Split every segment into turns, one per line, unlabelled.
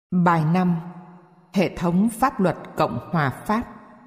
Bài 5. Hệ thống pháp luật Cộng hòa Pháp.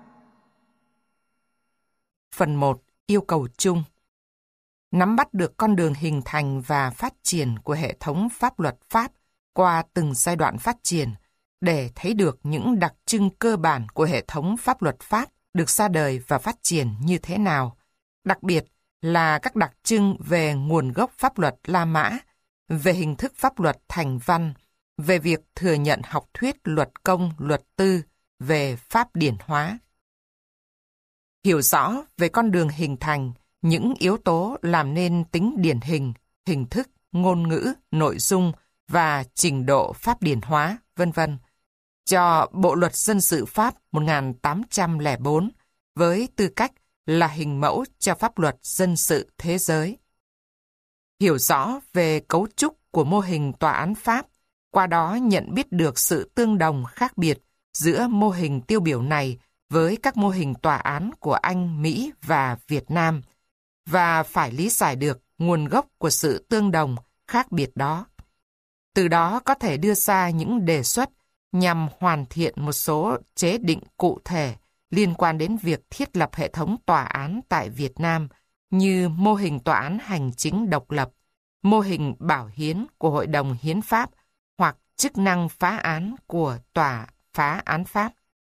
Phần 1. Yêu cầu chung. Nắm bắt được con đường hình thành và phát triển của hệ thống pháp luật Pháp qua từng giai đoạn phát triển để thấy được những đặc trưng cơ bản của hệ thống pháp luật Pháp được ra đời và phát triển như thế nào, đặc biệt là các đặc trưng về nguồn gốc pháp luật La Mã, về hình thức pháp luật thành văn, về việc thừa nhận học thuyết luật công, luật tư, về pháp điển hóa. Hiểu rõ về con đường hình thành, những yếu tố làm nên tính điển hình, hình thức, ngôn ngữ, nội dung và trình độ pháp điển hóa, v.v. cho Bộ luật dân sự Pháp 1804 với tư cách là hình mẫu cho pháp luật dân sự thế giới. Hiểu rõ về cấu trúc của mô hình tòa án Pháp, qua đó nhận biết được sự tương đồng khác biệt giữa mô hình tiêu biểu này với các mô hình tòa án của Anh, Mỹ và Việt Nam, và phải lý giải được nguồn gốc của sự tương đồng khác biệt đó. Từ đó có thể đưa ra những đề xuất nhằm hoàn thiện một số chế định cụ thể liên quan đến việc thiết lập hệ thống tòa án tại Việt Nam, như mô hình tòa án hành chính độc lập, mô hình bảo hiến của Hội đồng Hiến pháp hoặc chức năng phá án của Tòa phá án Pháp.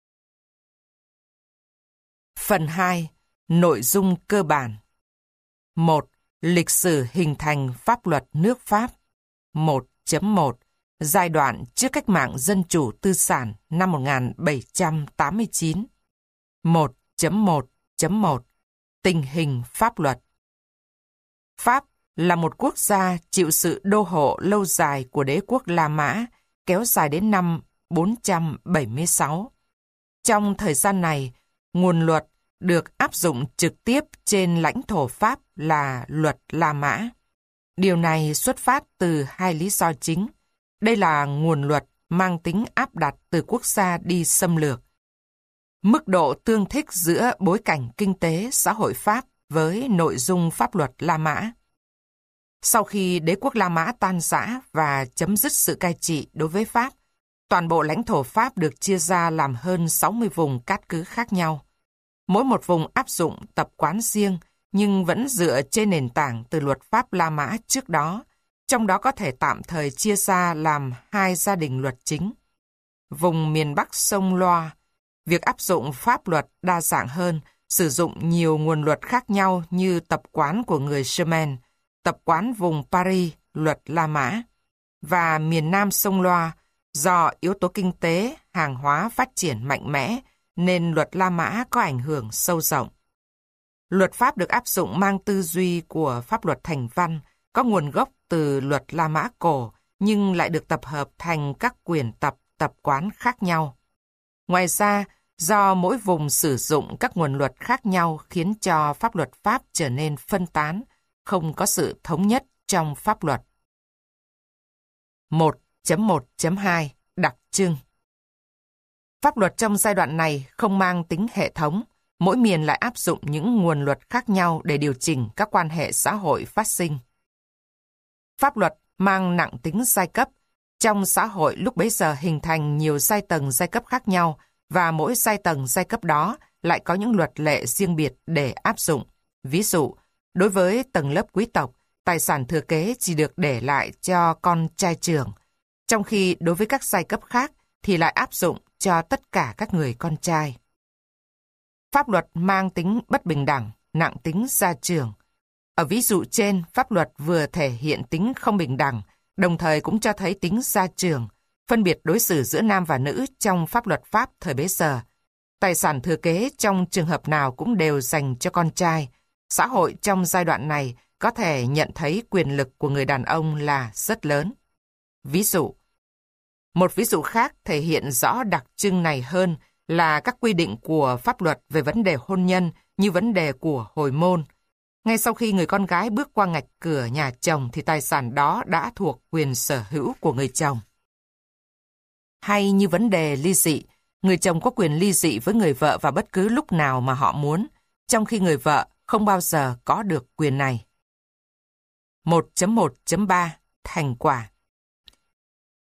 Phần 2. Nội dung cơ bản. 1. Lịch sử hình thành pháp luật nước Pháp. 1.1. Giai đoạn trước cách mạng dân chủ tư sản năm 1789. 1.1.1. Tình hình pháp luật. Pháp là một quốc gia chịu sự đô hộ lâu dài của đế quốc La Mã, kéo dài đến năm 476. Trong thời gian này, nguồn luật được áp dụng trực tiếp trên lãnh thổ Pháp là luật La Mã. Điều này xuất phát từ hai lý do chính. Đây là nguồn luật mang tính áp đặt từ quốc gia đi xâm lược. Mức độ tương thích giữa bối cảnh kinh tế xã hội Pháp với nội dung pháp luật La Mã. Sau khi đế quốc La Mã tan rã và chấm dứt sự cai trị đối với Pháp, toàn bộ lãnh thổ Pháp được chia ra làm hơn 60 vùng cát cứ khác nhau. Mỗi một vùng áp dụng tập quán riêng nhưng vẫn dựa trên nền tảng từ luật pháp La Mã trước đó, trong đó có thể tạm thời chia ra làm hai gia đình luật chính. Vùng miền Bắc sông Loire, việc áp dụng pháp luật đa dạng hơn, sử dụng nhiều nguồn luật khác nhau như tập quán của người Germain, tập quán vùng Paris, luật La Mã, và miền Nam sông Loire, do yếu tố kinh tế, hàng hóa phát triển mạnh mẽ, nên luật La Mã có ảnh hưởng sâu rộng. Luật pháp được áp dụng mang tư duy của pháp luật thành văn, có nguồn gốc từ luật La Mã cổ, nhưng lại được tập hợp thành các quyển tập quán khác nhau. Ngoài ra, do mỗi vùng sử dụng các nguồn luật khác nhau khiến cho pháp luật Pháp trở nên phân tán, không có sự thống nhất trong pháp luật. 1.1.2 Đặc trưng. Pháp luật trong giai đoạn này không mang tính hệ thống, mỗi miền lại áp dụng những nguồn luật khác nhau để điều chỉnh các quan hệ xã hội phát sinh. Pháp luật mang nặng tính giai cấp. Trong xã hội lúc bấy giờ hình thành nhiều giai tầng giai cấp khác nhau, và mỗi giai tầng giai cấp đó lại có những luật lệ riêng biệt để áp dụng. Ví dụ, đối với tầng lớp quý tộc, tài sản thừa kế chỉ được để lại cho con trai trưởng, trong khi đối với các giai cấp khác thì lại áp dụng cho tất cả các người con trai. Pháp luật mang tính bất bình đẳng, nặng tính gia trưởng. Ở ví dụ trên, pháp luật vừa thể hiện tính không bình đẳng, đồng thời cũng cho thấy tính gia trưởng, phân biệt đối xử giữa nam và nữ trong pháp luật Pháp thời bấy giờ. Tài sản thừa kế trong trường hợp nào cũng đều dành cho con trai. Xã hội trong giai đoạn này có thể nhận thấy quyền lực của người đàn ông là rất lớn. Ví dụ. Một ví dụ khác thể hiện rõ đặc trưng này hơn là các quy định của pháp luật về vấn đề hôn nhân như vấn đề của hồi môn. Ngay sau khi người con gái bước qua ngạch cửa nhà chồng thì tài sản đó đã thuộc quyền sở hữu của người chồng. Hay như vấn đề ly dị, người chồng có quyền ly dị với người vợ vào bất cứ lúc nào mà họ muốn, trong khi người vợ không bao giờ có được quyền này. 1.1.3 Thành quả.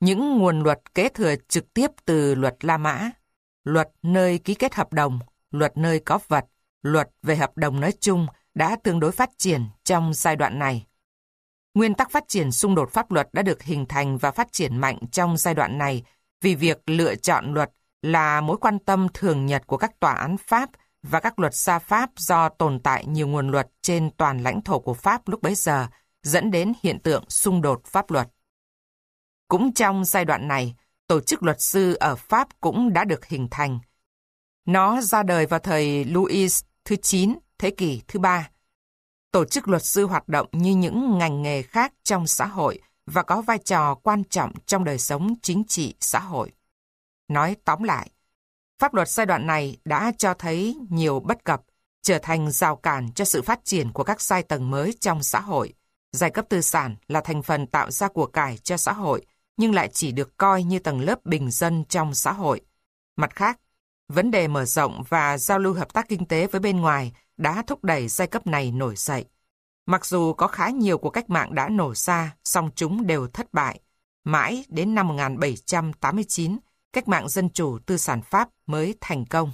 Những nguồn luật kế thừa trực tiếp từ luật La Mã, luật nơi ký kết hợp đồng, luật nơi có vật, luật về hợp đồng nói chung đã tương đối phát triển trong giai đoạn này. Nguyên tắc phát triển xung đột pháp luật đã được hình thành và phát triển mạnh trong giai đoạn này vì việc lựa chọn luật là mối quan tâm thường nhật của các tòa án Pháp và các luật gia Pháp do tồn tại nhiều nguồn luật trên toàn lãnh thổ của Pháp lúc bấy giờ, dẫn đến hiện tượng xung đột pháp luật. Cũng trong giai đoạn này, tổ chức luật sư ở Pháp cũng đã được hình thành. Nó ra đời vào thời Louis thứ 9, thế kỷ thứ 3. Tổ chức luật sư hoạt động như những ngành nghề khác trong xã hội và có vai trò quan trọng trong đời sống chính trị xã hội. Nói tóm lại, pháp luật giai đoạn này đã cho thấy nhiều bất cập, trở thành rào cản cho sự phát triển của các giai tầng mới trong xã hội. Giai cấp tư sản là thành phần tạo ra của cải cho xã hội, nhưng lại chỉ được coi như tầng lớp bình dân trong xã hội. Mặt khác, vấn đề mở rộng và giao lưu hợp tác kinh tế với bên ngoài đã thúc đẩy giai cấp này nổi dậy. Mặc dù có khá nhiều cuộc cách mạng đã nổ ra, song chúng đều thất bại. Mãi đến năm 1789, cách mạng dân chủ tư sản Pháp mới thành công.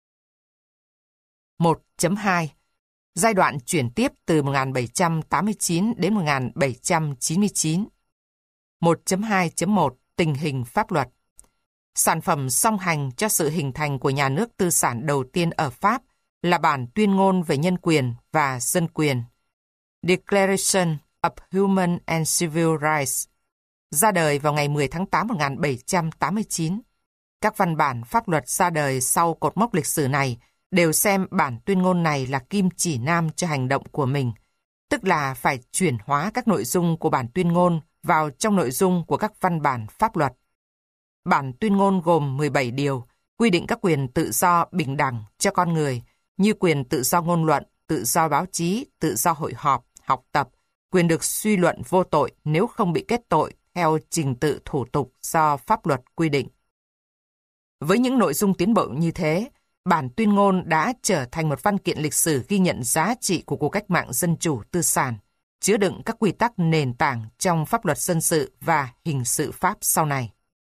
1.2 Giai đoạn chuyển tiếp từ 1789 đến 1799. 1.2.1 Tình hình pháp luật. Sản phẩm song hành cho sự hình thành của nhà nước tư sản đầu tiên ở Pháp là bản tuyên ngôn về nhân quyền và dân quyền, Declaration of Human and Civil Rights, ra đời vào ngày 10 tháng 8 1789. Các văn bản pháp luật ra đời sau cột mốc lịch sử này đều xem bản tuyên ngôn này là kim chỉ nam cho hành động của mình, tức là phải chuyển hóa các nội dung của bản tuyên ngôn vào trong nội dung của các văn bản pháp luật. Bản tuyên ngôn gồm 17 điều, quy định các quyền tự do bình đẳng cho con người, như quyền tự do ngôn luận, tự do báo chí, tự do hội họp, học tập, quyền được suy luận vô tội nếu không bị kết tội theo trình tự thủ tục do pháp luật quy định. Với những nội dung tiến bộ như thế, bản tuyên ngôn đã trở thành một văn kiện lịch sử ghi nhận giá trị của cuộc cách mạng dân chủ tư sản, chứa đựng các quy tắc nền tảng trong pháp luật dân sự và hình sự Pháp sau này.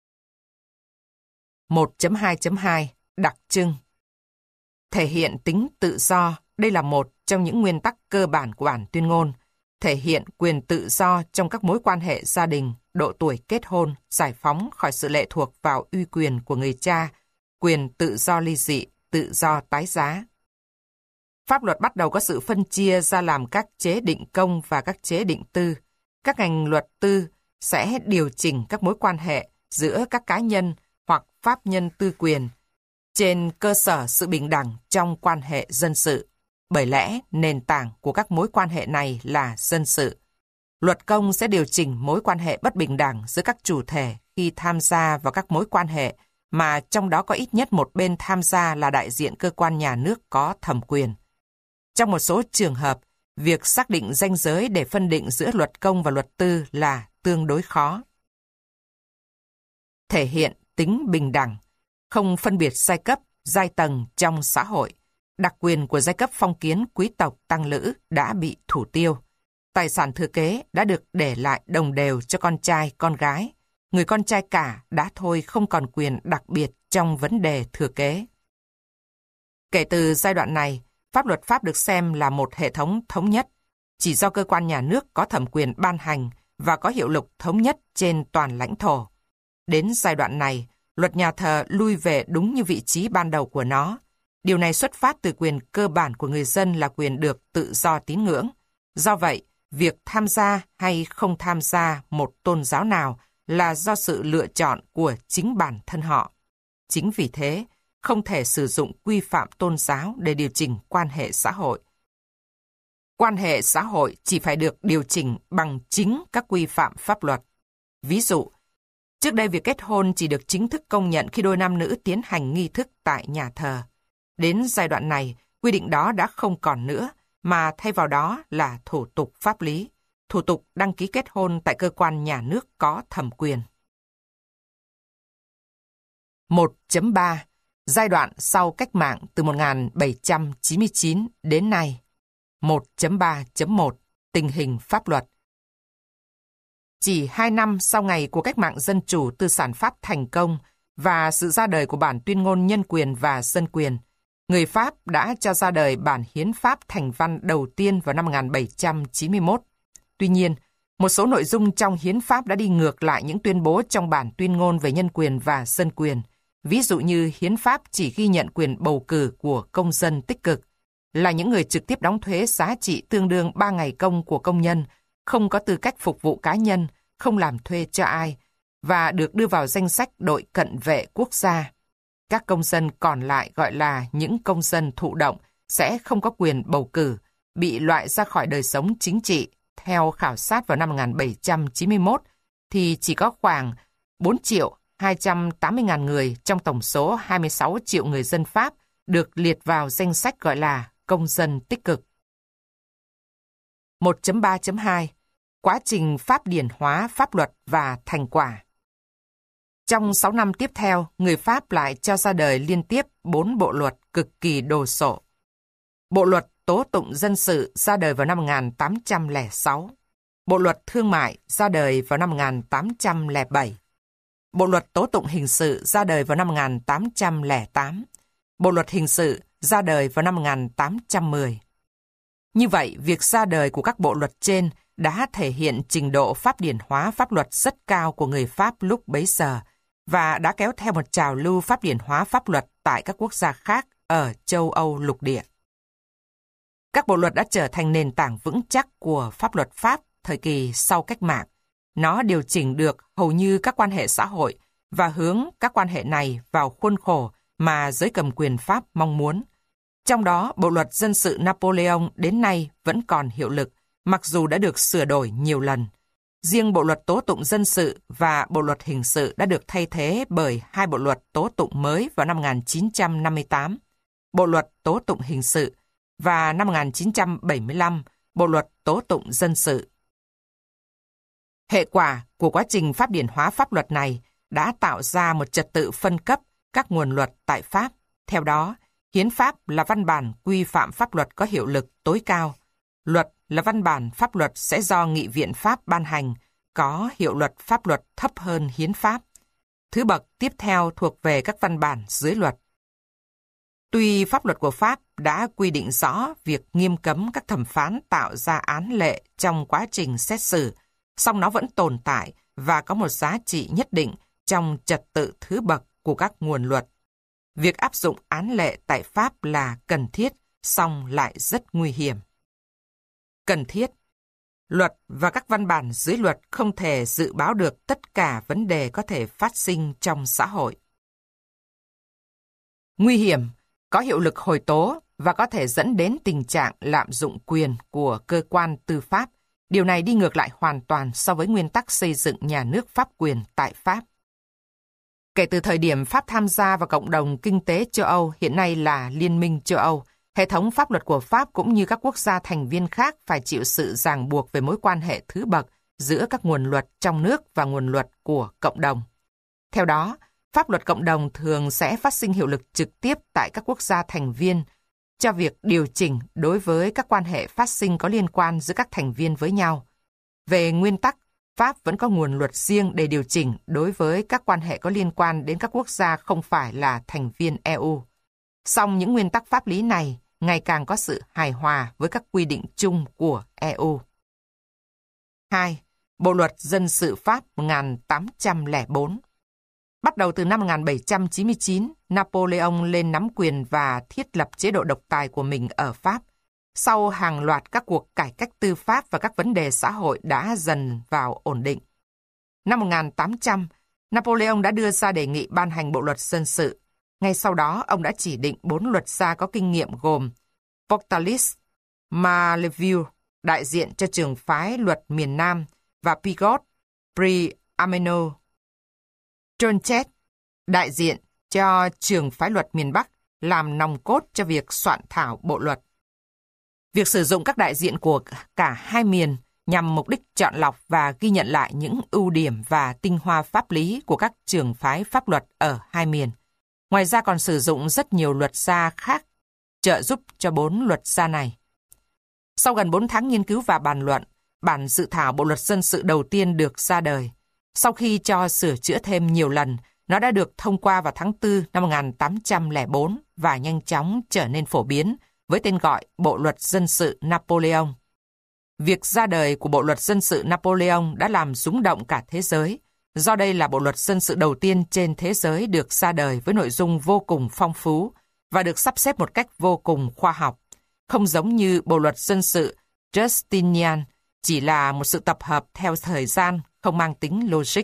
1.2.2 Đặc trưng. Thể hiện tính tự do, đây là một trong những nguyên tắc cơ bản của bản tuyên ngôn, thể hiện quyền tự do trong các mối quan hệ gia đình, độ tuổi kết hôn, giải phóng khỏi sự lệ thuộc vào uy quyền của người cha, quyền tự do ly dị, tự do tái giá. Pháp luật bắt đầu có sự phân chia ra làm các chế định công và các chế định tư. Các ngành luật tư sẽ điều chỉnh các mối quan hệ giữa các cá nhân hoặc pháp nhân tư quyền trên cơ sở sự bình đẳng trong quan hệ dân sự. Bởi lẽ, nền tảng của các mối quan hệ này là dân sự. Luật công sẽ điều chỉnh mối quan hệ bất bình đẳng giữa các chủ thể khi tham gia vào các mối quan hệ mà trong đó có ít nhất một bên tham gia là đại diện cơ quan nhà nước có thẩm quyền. Trong một số trường hợp, việc xác định ranh giới để phân định giữa luật công và luật tư là tương đối khó. Thể hiện tính bình đẳng, không phân biệt giai cấp, giai tầng trong xã hội. Đặc quyền của giai cấp phong kiến quý tộc tăng lữ đã bị thủ tiêu. Tài sản thừa kế đã được để lại đồng đều cho con trai, con gái. Người con trai cả đã thôi không còn quyền đặc biệt trong vấn đề thừa kế. Kể từ giai đoạn này, pháp luật Pháp được xem là một hệ thống thống nhất, chỉ do cơ quan nhà nước có thẩm quyền ban hành và có hiệu lực thống nhất trên toàn lãnh thổ. Đến giai đoạn này, luật nhà thờ lui về đúng như vị trí ban đầu của nó. Điều này xuất phát từ quyền cơ bản của người dân là quyền được tự do tín ngưỡng. Do vậy, việc tham gia hay không tham gia một tôn giáo nào là do sự lựa chọn của chính bản thân họ. Chính vì thế, không thể sử dụng quy phạm tôn giáo để điều chỉnh quan hệ xã hội. Quan hệ xã hội chỉ phải được điều chỉnh bằng chính các quy phạm pháp luật. Ví dụ, trước đây việc kết hôn chỉ được chính thức công nhận khi đôi nam nữ tiến hành nghi thức tại nhà thờ. Đến giai đoạn này, quy định đó đã không còn nữa, mà thay vào đó là thủ tục pháp lý, thủ tục đăng ký kết hôn tại cơ quan nhà nước có thẩm quyền. 1.3 Giai đoạn sau cách mạng từ 1799 đến nay. 1.3.1 Tình hình pháp luật. Chỉ 2 năm sau ngày của cách mạng dân chủ tư sản Pháp thành công và sự ra đời của bản tuyên ngôn nhân quyền và dân quyền, người Pháp đã cho ra đời bản hiến pháp thành văn đầu tiên vào năm 1791. Tuy nhiên, một số nội dung trong hiến pháp đã đi ngược lại những tuyên bố trong bản tuyên ngôn về nhân quyền và dân quyền. Ví dụ như hiến pháp chỉ ghi nhận quyền bầu cử của công dân tích cực, là những người trực tiếp đóng thuế giá trị tương đương 3 ngày công của công nhân, không có tư cách phục vụ cá nhân, không làm thuê cho ai, và được đưa vào danh sách đội cận vệ quốc gia. Các công dân còn lại gọi là những công dân thụ động sẽ không có quyền bầu cử, bị loại ra khỏi đời sống chính trị. Theo khảo sát vào năm 1791, thì chỉ có khoảng 4.280.000 người trong tổng số 26 triệu người dân Pháp được liệt vào danh sách gọi là công dân tích cực. 1.3.2 Quá trình pháp điển hóa pháp luật và thành quả. Trong 6 năm tiếp theo, người Pháp lại cho ra đời liên tiếp 4 bộ luật cực kỳ đồ sộ. Bộ luật tố tụng dân sự ra đời vào năm 1806. Bộ luật thương mại ra đời vào năm 1807. Bộ luật tố tụng hình sự ra đời vào năm 1808. Bộ luật hình sự ra đời vào năm 1810. Như vậy, việc ra đời của các bộ luật trên đã thể hiện trình độ pháp điển hóa pháp luật rất cao của người Pháp lúc bấy giờ và đã kéo theo một trào lưu pháp điển hóa pháp luật tại các quốc gia khác ở châu Âu lục địa. Các bộ luật đã trở thành nền tảng vững chắc của pháp luật Pháp thời kỳ sau cách mạng. Nó điều chỉnh được hầu như các quan hệ xã hội và hướng các quan hệ này vào khuôn khổ mà giới cầm quyền Pháp mong muốn. Trong đó, bộ luật dân sự Napoleon đến nay vẫn còn hiệu lực, mặc dù đã được sửa đổi nhiều lần. Riêng bộ luật tố tụng dân sự và bộ luật hình sự đã được thay thế bởi 2 bộ luật tố tụng mới vào năm 1958, bộ luật tố tụng hình sự, và năm 1975, bộ luật tố tụng dân sự. Hệ quả của quá trình pháp điển hóa pháp luật này đã tạo ra một trật tự phân cấp các nguồn luật tại Pháp. Theo đó, hiến pháp là văn bản quy phạm pháp luật có hiệu lực tối cao. Luật là văn bản pháp luật sẽ do Nghị viện Pháp ban hành, có hiệu lực pháp luật thấp hơn hiến pháp. Thứ bậc tiếp theo thuộc về các văn bản dưới luật. Tuy pháp luật của Pháp đã quy định rõ việc nghiêm cấm các thẩm phán tạo ra án lệ trong quá trình xét xử, song nó vẫn tồn tại và có một giá trị nhất định trong trật tự thứ bậc của các nguồn luật. Việc áp dụng án lệ tại Pháp là cần thiết, song lại rất nguy hiểm. Cần thiết. Luật và các văn bản dưới luật không thể dự báo được tất cả vấn đề có thể phát sinh trong xã hội. Nguy hiểm. Có hiệu lực hồi tố và có thể dẫn đến tình trạng lạm dụng quyền của cơ quan tư pháp. Điều này đi ngược lại hoàn toàn so với nguyên tắc xây dựng nhà nước pháp quyền tại Pháp. Kể từ thời điểm Pháp tham gia vào cộng đồng kinh tế châu Âu, hiện nay là Liên minh châu Âu, hệ thống pháp luật của Pháp cũng như các quốc gia thành viên khác phải chịu sự ràng buộc về mối quan hệ thứ bậc giữa các nguồn luật trong nước và nguồn luật của cộng đồng. Theo đó, pháp luật cộng đồng thường sẽ phát sinh hiệu lực trực tiếp tại các quốc gia thành viên cho việc điều chỉnh đối với các quan hệ phát sinh có liên quan giữa các thành viên với nhau. Về nguyên tắc, Pháp vẫn có nguồn luật riêng để điều chỉnh đối với các quan hệ có liên quan đến các quốc gia không phải là thành viên EU. Song những nguyên tắc pháp lý này ngày càng có sự hài hòa với các quy định chung của EU. 2. Bộ luật dân sự Pháp 1804. Bắt đầu từ năm 1799, Napoleon lên nắm quyền và thiết lập chế độ độc tài của mình ở Pháp. Sau hàng loạt các cuộc cải cách tư pháp và các vấn đề xã hội đã dần vào ổn định. Năm 1800, Napoleon đã đưa ra đề nghị ban hành bộ luật dân sự. Ngay sau đó, ông đã chỉ định 4 luật gia có kinh nghiệm gồm Portalis, Marleville, đại diện cho trường phái luật miền Nam, và Pigot, Priameno, Tronchet, đại diện cho trường phái luật miền Bắc, làm nòng cốt cho việc soạn thảo bộ luật. Việc sử dụng các đại diện của cả hai miền nhằm mục đích chọn lọc và ghi nhận lại những ưu điểm và tinh hoa pháp lý của các trường phái pháp luật ở hai miền. Ngoài ra còn sử dụng rất nhiều luật gia khác trợ giúp cho 4 luật gia này. Sau gần 4 tháng nghiên cứu và bàn luận, bản dự thảo Bộ luật dân sự đầu tiên được ra đời. Sau khi cho sửa chữa thêm nhiều lần, nó đã được thông qua vào tháng 4 năm 1804 và nhanh chóng trở nên phổ biến với tên gọi Bộ luật dân sự Napoleon. Việc ra đời của Bộ luật dân sự Napoleon đã làm rúng động cả thế giới, do đây là bộ luật dân sự đầu tiên trên thế giới được ra đời với nội dung vô cùng phong phú và được sắp xếp một cách vô cùng khoa học, không giống như bộ luật dân sự Justinian, chỉ là một sự tập hợp theo thời gian, không mang tính logic.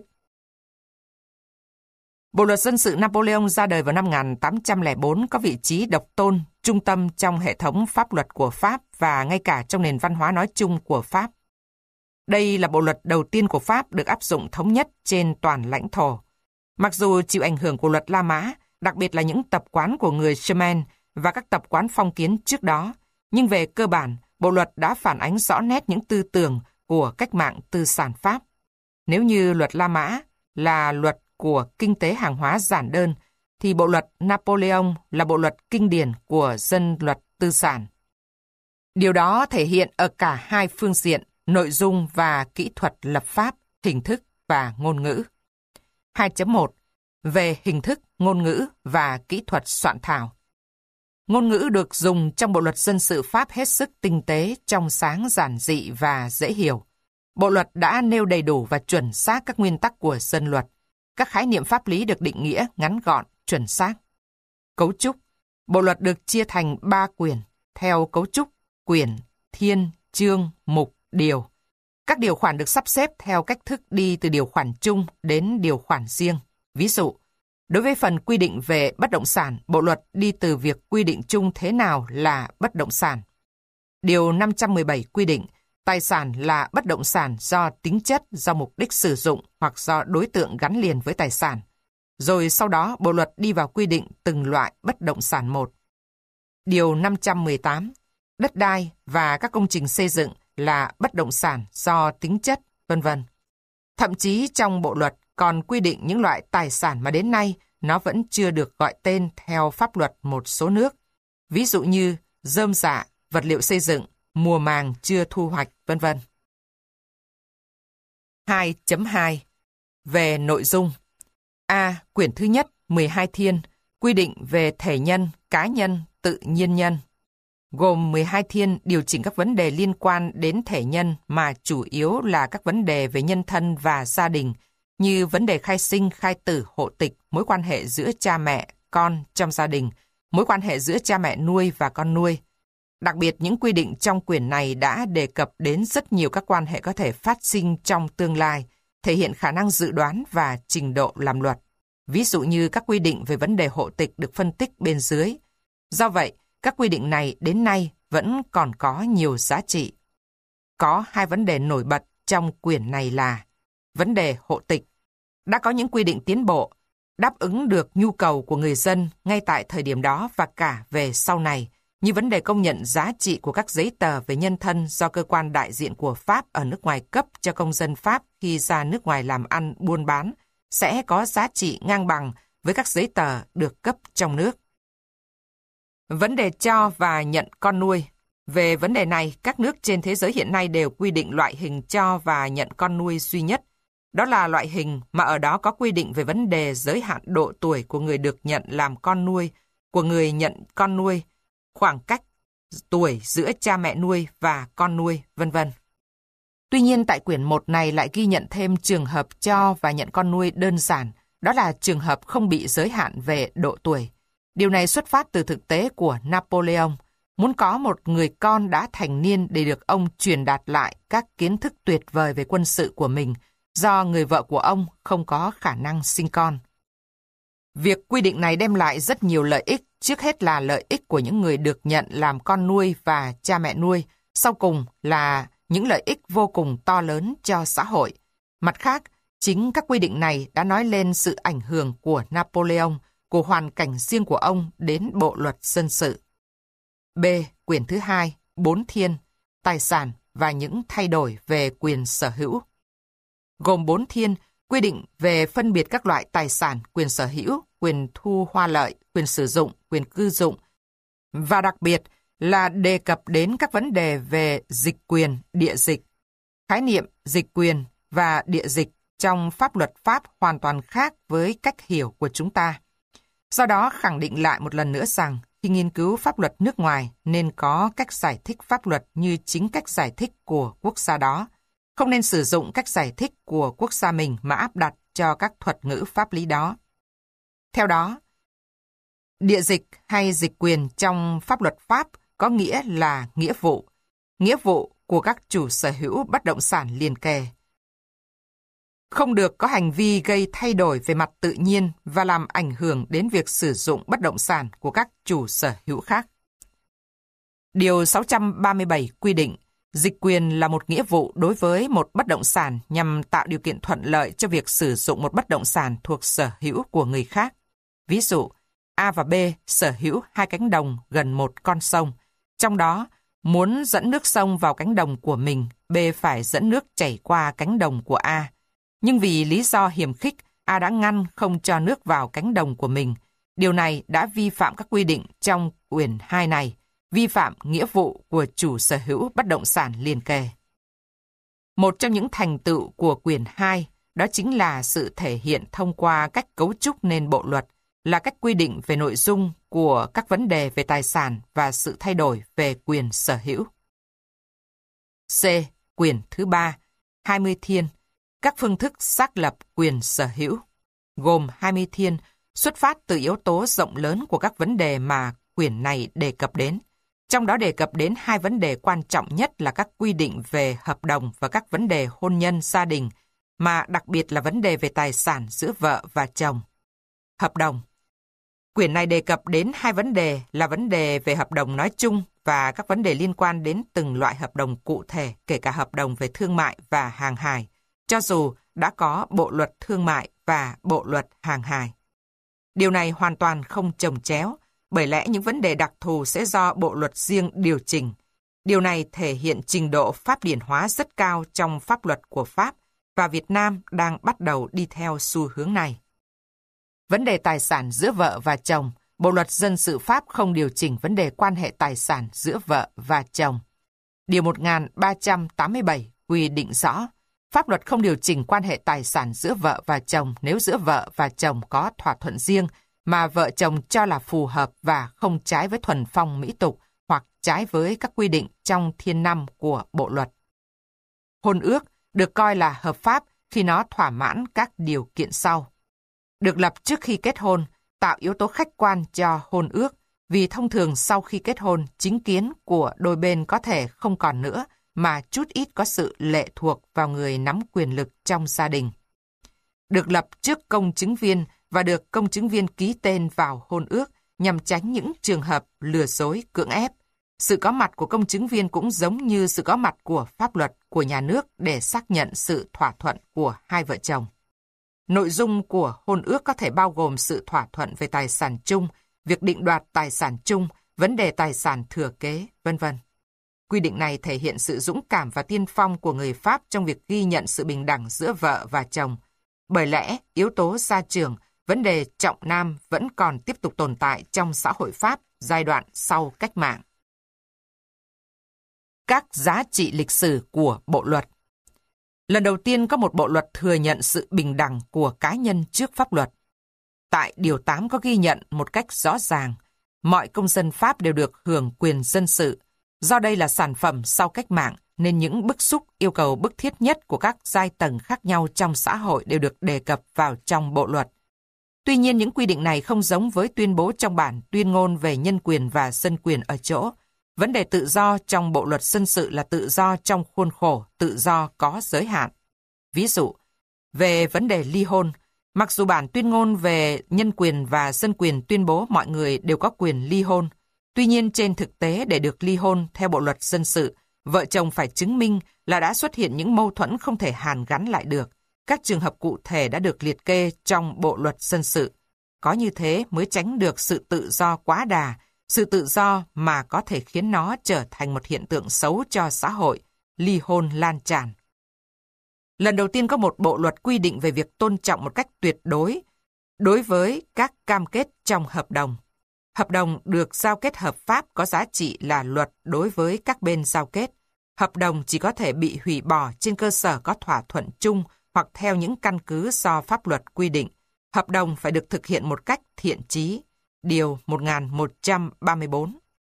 Bộ luật dân sự Napoleon ra đời vào năm 1804 có vị trí độc tôn, trung tâm trong hệ thống pháp luật của Pháp và ngay cả trong nền văn hóa nói chung của Pháp. Đây là bộ luật đầu tiên của Pháp được áp dụng thống nhất trên toàn lãnh thổ. Mặc dù chịu ảnh hưởng của luật La Mã, đặc biệt là những tập quán của người Germain và các tập quán phong kiến trước đó, nhưng về cơ bản, bộ luật đã phản ánh rõ nét những tư tưởng của cách mạng tư sản Pháp. Nếu như luật La Mã là luật của kinh tế hàng hóa giản đơn, thì bộ luật Napoleon là bộ luật kinh điển của dân luật tư sản. Điều đó thể hiện ở cả hai phương diện, nội dung và kỹ thuật lập pháp, hình thức và ngôn ngữ. 2.1. Về hình thức, ngôn ngữ và kỹ thuật soạn thảo. Ngôn ngữ được dùng trong bộ luật dân sự Pháp hết sức tinh tế, trong sáng, giản dị và dễ hiểu. Bộ luật đã nêu đầy đủ và chuẩn xác các nguyên tắc của dân luật. Các khái niệm pháp lý được định nghĩa ngắn gọn, chuẩn xác. Cấu trúc. Bộ luật được chia thành 3 quyển, theo cấu trúc quyển, thiên, chương, mục, điều. Các điều khoản được sắp xếp theo cách thức đi từ điều khoản chung đến điều khoản riêng. Ví dụ, đối với phần quy định về bất động sản, bộ luật đi từ việc quy định chung thế nào là bất động sản. Điều 517 quy định, tài sản là bất động sản do tính chất, do mục đích sử dụng hoặc do đối tượng gắn liền với tài sản. Rồi sau đó, bộ luật đi vào quy định từng loại bất động sản một. Điều 518, đất đai và các công trình xây dựng là bất động sản do tính chất, vân vân. Thậm chí trong bộ luật còn quy định những loại tài sản mà đến nay nó vẫn chưa được gọi tên theo pháp luật một số nước. Ví dụ như rơm rạ, vật liệu xây dựng, mùa màng chưa thu hoạch, vân vân. 2.2. Về nội dung. A. Quyển thứ nhất, 12 thiên, quy định về thể nhân, cá nhân, tự nhiên nhân. Gồm 12 thiên điều chỉnh các vấn đề liên quan đến thể nhân mà chủ yếu là các vấn đề về nhân thân và gia đình, như vấn đề khai sinh, khai tử, hộ tịch, mối quan hệ giữa cha mẹ, con trong gia đình, mối quan hệ giữa cha mẹ nuôi và con nuôi. Đặc biệt, những quy định trong quyển này đã đề cập đến rất nhiều các quan hệ có thể phát sinh trong tương lai, thể hiện khả năng dự đoán và trình độ làm luật. Ví dụ như các quy định về vấn đề hộ tịch được phân tích bên dưới. Do vậy, các quy định này đến nay vẫn còn có nhiều giá trị. Có hai vấn đề nổi bật trong quyển này là vấn đề hộ tịch. Đã có những quy định tiến bộ, đáp ứng được nhu cầu của người dân ngay tại thời điểm đó và cả về sau này, như vấn đề công nhận giá trị của các giấy tờ về nhân thân do cơ quan đại diện của Pháp ở nước ngoài cấp cho công dân Pháp khi ra nước ngoài làm ăn buôn bán, sẽ có giá trị ngang bằng với các giấy tờ được cấp trong nước. Vấn đề cho và nhận con nuôi. Về vấn đề này, các nước trên thế giới hiện nay đều quy định loại hình cho và nhận con nuôi duy nhất. Đó là loại hình mà ở đó có quy định về vấn đề giới hạn độ tuổi của người được nhận làm con nuôi, của người nhận con nuôi, khoảng cách tuổi giữa cha mẹ nuôi và con nuôi, vân vân. Tuy nhiên tại quyển 1 này lại ghi nhận thêm trường hợp cho và nhận con nuôi đơn giản, đó là trường hợp không bị giới hạn về độ tuổi. Điều này xuất phát từ thực tế của Napoleon, muốn có một người con đã thành niên để được ông truyền đạt lại các kiến thức tuyệt vời về quân sự của mình, do người vợ của ông không có khả năng sinh con. Việc quy định này đem lại rất nhiều lợi ích, trước hết là lợi ích của những người được nhận làm con nuôi và cha mẹ nuôi, sau cùng là những lợi ích vô cùng to lớn cho xã hội. Mặt khác, chính các quy định này đã nói lên sự ảnh hưởng của Napoleon, của hoàn cảnh riêng của ông đến bộ luật dân sự. B. Quyển thứ 2, 4 thiên, tài sản và những thay đổi về quyền sở hữu. Gồm 4 thiên, quy định về phân biệt các loại tài sản, quyền sở hữu, quyền thu hoa lợi, quyền sử dụng, quyền cư dụng, và đặc biệt là đề cập đến các vấn đề về dịch quyền, địa dịch. Khái niệm dịch quyền và địa dịch trong pháp luật Pháp hoàn toàn khác với cách hiểu của chúng ta. Do đó khẳng định lại một lần nữa rằng khi nghiên cứu pháp luật nước ngoài nên có cách giải thích pháp luật như chính cách giải thích của quốc gia đó. Không nên sử dụng cách giải thích của quốc gia mình mà áp đặt cho các thuật ngữ pháp lý đó. Theo đó, địa dịch hay dịch quyền trong pháp luật Pháp có nghĩa là nghĩa vụ của các chủ sở hữu bất động sản liền kề. Không được có hành vi gây thay đổi về mặt tự nhiên và làm ảnh hưởng đến việc sử dụng bất động sản của các chủ sở hữu khác. Điều 637 quy định, dịch quyền là một nghĩa vụ đối với một bất động sản nhằm tạo điều kiện thuận lợi cho việc sử dụng một bất động sản thuộc sở hữu của người khác. Ví dụ, A và B sở hữu 2 cánh đồng gần một con sông. Trong đó, muốn dẫn nước sông vào cánh đồng của mình, B phải dẫn nước chảy qua cánh đồng của A. Nhưng vì lý do hiềm khích, A đã ngăn không cho nước vào cánh đồng của mình. Điều này đã vi phạm các quy định trong quyển 2 này, vi phạm nghĩa vụ của chủ sở hữu bất động sản liền kề. Một trong những thành tựu của quyển 2 đó chính là sự thể hiện thông qua cách cấu trúc nên bộ luật, là cách quy định về nội dung của các vấn đề về tài sản và sự thay đổi về quyền sở hữu. C. Quyển thứ 3, 20 thiên, các phương thức xác lập quyền sở hữu, gồm 20 thiên, xuất phát từ yếu tố rộng lớn của các vấn đề mà quyển này đề cập đến. Trong đó đề cập đến 2 vấn đề quan trọng nhất là các quy định về hợp đồng và các vấn đề hôn nhân gia đình, mà đặc biệt là vấn đề về tài sản giữa vợ và chồng. Hợp đồng. Quyển này đề cập đến 2 vấn đề là vấn đề về hợp đồng nói chung và các vấn đề liên quan đến từng loại hợp đồng cụ thể, kể cả hợp đồng về thương mại và hàng hải, cho dù đã có bộ luật thương mại và bộ luật hàng hải. Điều này hoàn toàn không chồng chéo, bởi lẽ những vấn đề đặc thù sẽ do bộ luật riêng điều chỉnh. Điều này thể hiện trình độ pháp điển hóa rất cao trong pháp luật của Pháp, và Việt Nam đang bắt đầu đi theo xu hướng này. Vấn đề tài sản giữa vợ và chồng, Bộ luật dân sự Pháp không điều chỉnh vấn đề quan hệ tài sản giữa vợ và chồng. Điều 1387 quy định rõ, pháp luật không điều chỉnh quan hệ tài sản giữa vợ và chồng nếu giữa vợ và chồng có thỏa thuận riêng mà vợ chồng cho là phù hợp và không trái với thuần phong mỹ tục hoặc trái với các quy định trong Thiên 5 của Bộ luật. Hôn ước được coi là hợp pháp khi nó thỏa mãn các điều kiện sau. Được lập trước khi kết hôn, tạo yếu tố khách quan cho hôn ước, vì thông thường sau khi kết hôn, chính kiến của đôi bên có thể không còn nữa, mà chút ít có sự lệ thuộc vào người nắm quyền lực trong gia đình. Được lập trước công chứng viên và được công chứng viên ký tên vào hôn ước nhằm tránh những trường hợp lừa dối cưỡng ép. Sự có mặt của công chứng viên cũng giống như sự có mặt của pháp luật của nhà nước để xác nhận sự thỏa thuận của hai vợ chồng. Nội dung của hôn ước có thể bao gồm sự thỏa thuận về tài sản chung, việc định đoạt tài sản chung, vấn đề tài sản thừa kế, v.v. Quy định này thể hiện sự dũng cảm và tiên phong của người Pháp trong việc ghi nhận sự bình đẳng giữa vợ và chồng. Bởi lẽ, yếu tố gia trưởng, vấn đề trọng nam vẫn còn tiếp tục tồn tại trong xã hội Pháp giai đoạn sau cách mạng. Các giá trị lịch sử của bộ luật. Lần đầu tiên có một bộ luật thừa nhận sự bình đẳng của cá nhân trước pháp luật. Tại Điều 8 có ghi nhận một cách rõ ràng, mọi công dân Pháp đều được hưởng quyền dân sự. Do đây là sản phẩm sau cách mạng, nên những bức xúc yêu cầu bức thiết nhất của các giai tầng khác nhau trong xã hội đều được đề cập vào trong bộ luật. Tuy nhiên, những quy định này không giống với tuyên bố trong bản tuyên ngôn về nhân quyền và dân quyền ở chỗ. Vấn đề tự do trong bộ luật dân sự là tự do trong khuôn khổ, tự do có giới hạn. Ví dụ, về vấn đề ly hôn, mặc dù bản tuyên ngôn về nhân quyền và dân quyền tuyên bố mọi người đều có quyền ly hôn, tuy nhiên trên thực tế để được ly hôn theo bộ luật dân sự, vợ chồng phải chứng minh là đã xuất hiện những mâu thuẫn không thể hàn gắn lại được. Các trường hợp cụ thể đã được liệt kê trong bộ luật dân sự. Có như thế mới tránh được sự tự do quá đà, sự tự do mà có thể khiến nó trở thành một hiện tượng xấu cho xã hội, ly hôn lan tràn. Lần đầu tiên có một bộ luật quy định về việc tôn trọng một cách tuyệt đối với các cam kết trong hợp đồng. Hợp đồng được giao kết hợp pháp có giá trị là luật đối với các bên giao kết. Hợp đồng chỉ có thể bị hủy bỏ trên cơ sở có thỏa thuận chung hoặc theo những căn cứ do pháp luật quy định. Hợp đồng phải được thực hiện một cách thiện chí. Điều 1134.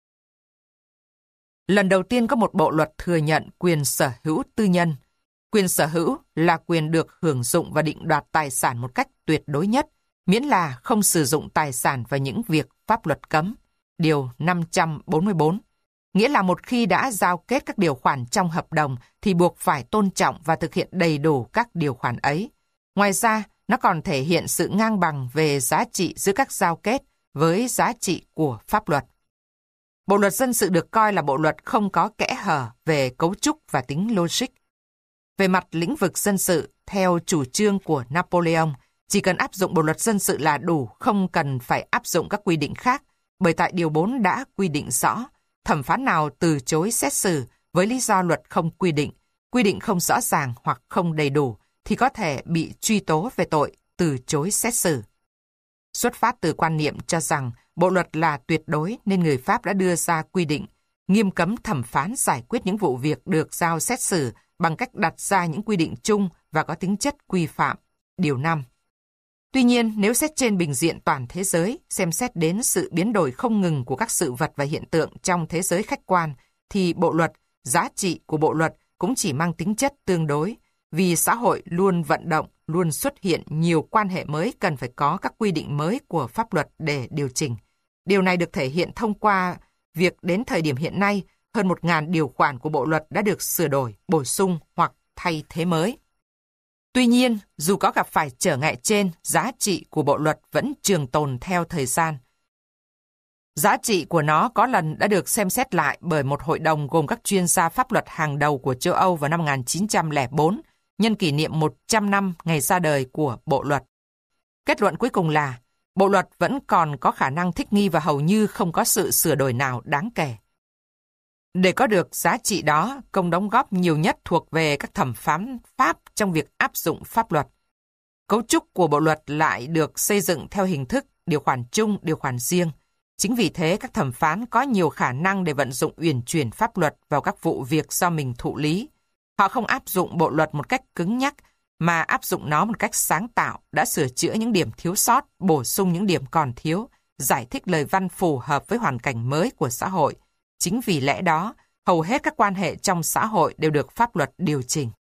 Lần đầu tiên có một bộ luật thừa nhận quyền sở hữu tư nhân. Quyền sở hữu là quyền được hưởng dụng và định đoạt tài sản một cách tuyệt đối nhất, miễn là không sử dụng tài sản vào những việc pháp luật cấm. Điều 544. Nghĩa là một khi đã giao kết các điều khoản trong hợp đồng thì buộc phải tôn trọng và thực hiện đầy đủ các điều khoản ấy. Ngoài ra, nó còn thể hiện sự ngang bằng về giá trị giữa các giao kết với giá trị của pháp luật. Bộ luật dân sự được coi là bộ luật không có kẽ hở về cấu trúc và tính logic. Về mặt lĩnh vực dân sự, theo chủ trương của Napoleon, chỉ cần áp dụng bộ luật dân sự là đủ, không cần phải áp dụng các quy định khác, bởi tại Điều 4 đã quy định rõ, thẩm phán nào từ chối xét xử với lý do luật không quy định không rõ ràng hoặc không đầy đủ, thì có thể bị truy tố về tội từ chối xét xử. Xuất phát từ quan niệm cho rằng bộ luật là tuyệt đối nên người Pháp đã đưa ra quy định nghiêm cấm thẩm phán giải quyết những vụ việc được giao xét xử bằng cách đặt ra những quy định chung và có tính chất quy phạm. Điều 5. Tuy nhiên, nếu xét trên bình diện toàn thế giới, xem xét đến sự biến đổi không ngừng của các sự vật và hiện tượng trong thế giới khách quan, thì bộ luật, giá trị của bộ luật cũng chỉ mang tính chất tương đối, vì xã hội luôn vận động, luôn xuất hiện nhiều quan hệ mới cần phải có các quy định mới của pháp luật để điều chỉnh. Điều này được thể hiện thông qua việc đến thời điểm hiện nay, hơn 1.000 điều khoản của bộ luật đã được sửa đổi, bổ sung hoặc thay thế mới. Tuy nhiên, dù có gặp phải trở ngại trên, giá trị của bộ luật vẫn trường tồn theo thời gian. Giá trị của nó có lần đã được xem xét lại bởi một hội đồng gồm các chuyên gia pháp luật hàng đầu của châu Âu vào năm 1904, nhân kỷ niệm 100 năm ngày ra đời của bộ luật. Kết luận cuối cùng là, bộ luật vẫn còn có khả năng thích nghi và hầu như không có sự sửa đổi nào đáng kể. Để có được giá trị đó, công đóng góp nhiều nhất thuộc về các thẩm phán Pháp trong việc áp dụng pháp luật. Cấu trúc của bộ luật lại được xây dựng theo hình thức điều khoản chung, điều khoản riêng. Chính vì thế, các thẩm phán có nhiều khả năng để vận dụng uyển chuyển pháp luật vào các vụ việc do mình thụ lý. Họ không áp dụng bộ luật một cách cứng nhắc, mà áp dụng nó một cách sáng tạo, đã sửa chữa những điểm thiếu sót, bổ sung những điểm còn thiếu, giải thích lời văn phù hợp với hoàn cảnh mới của xã hội. Chính vì lẽ đó, hầu hết các quan hệ trong xã hội đều được pháp luật điều chỉnh.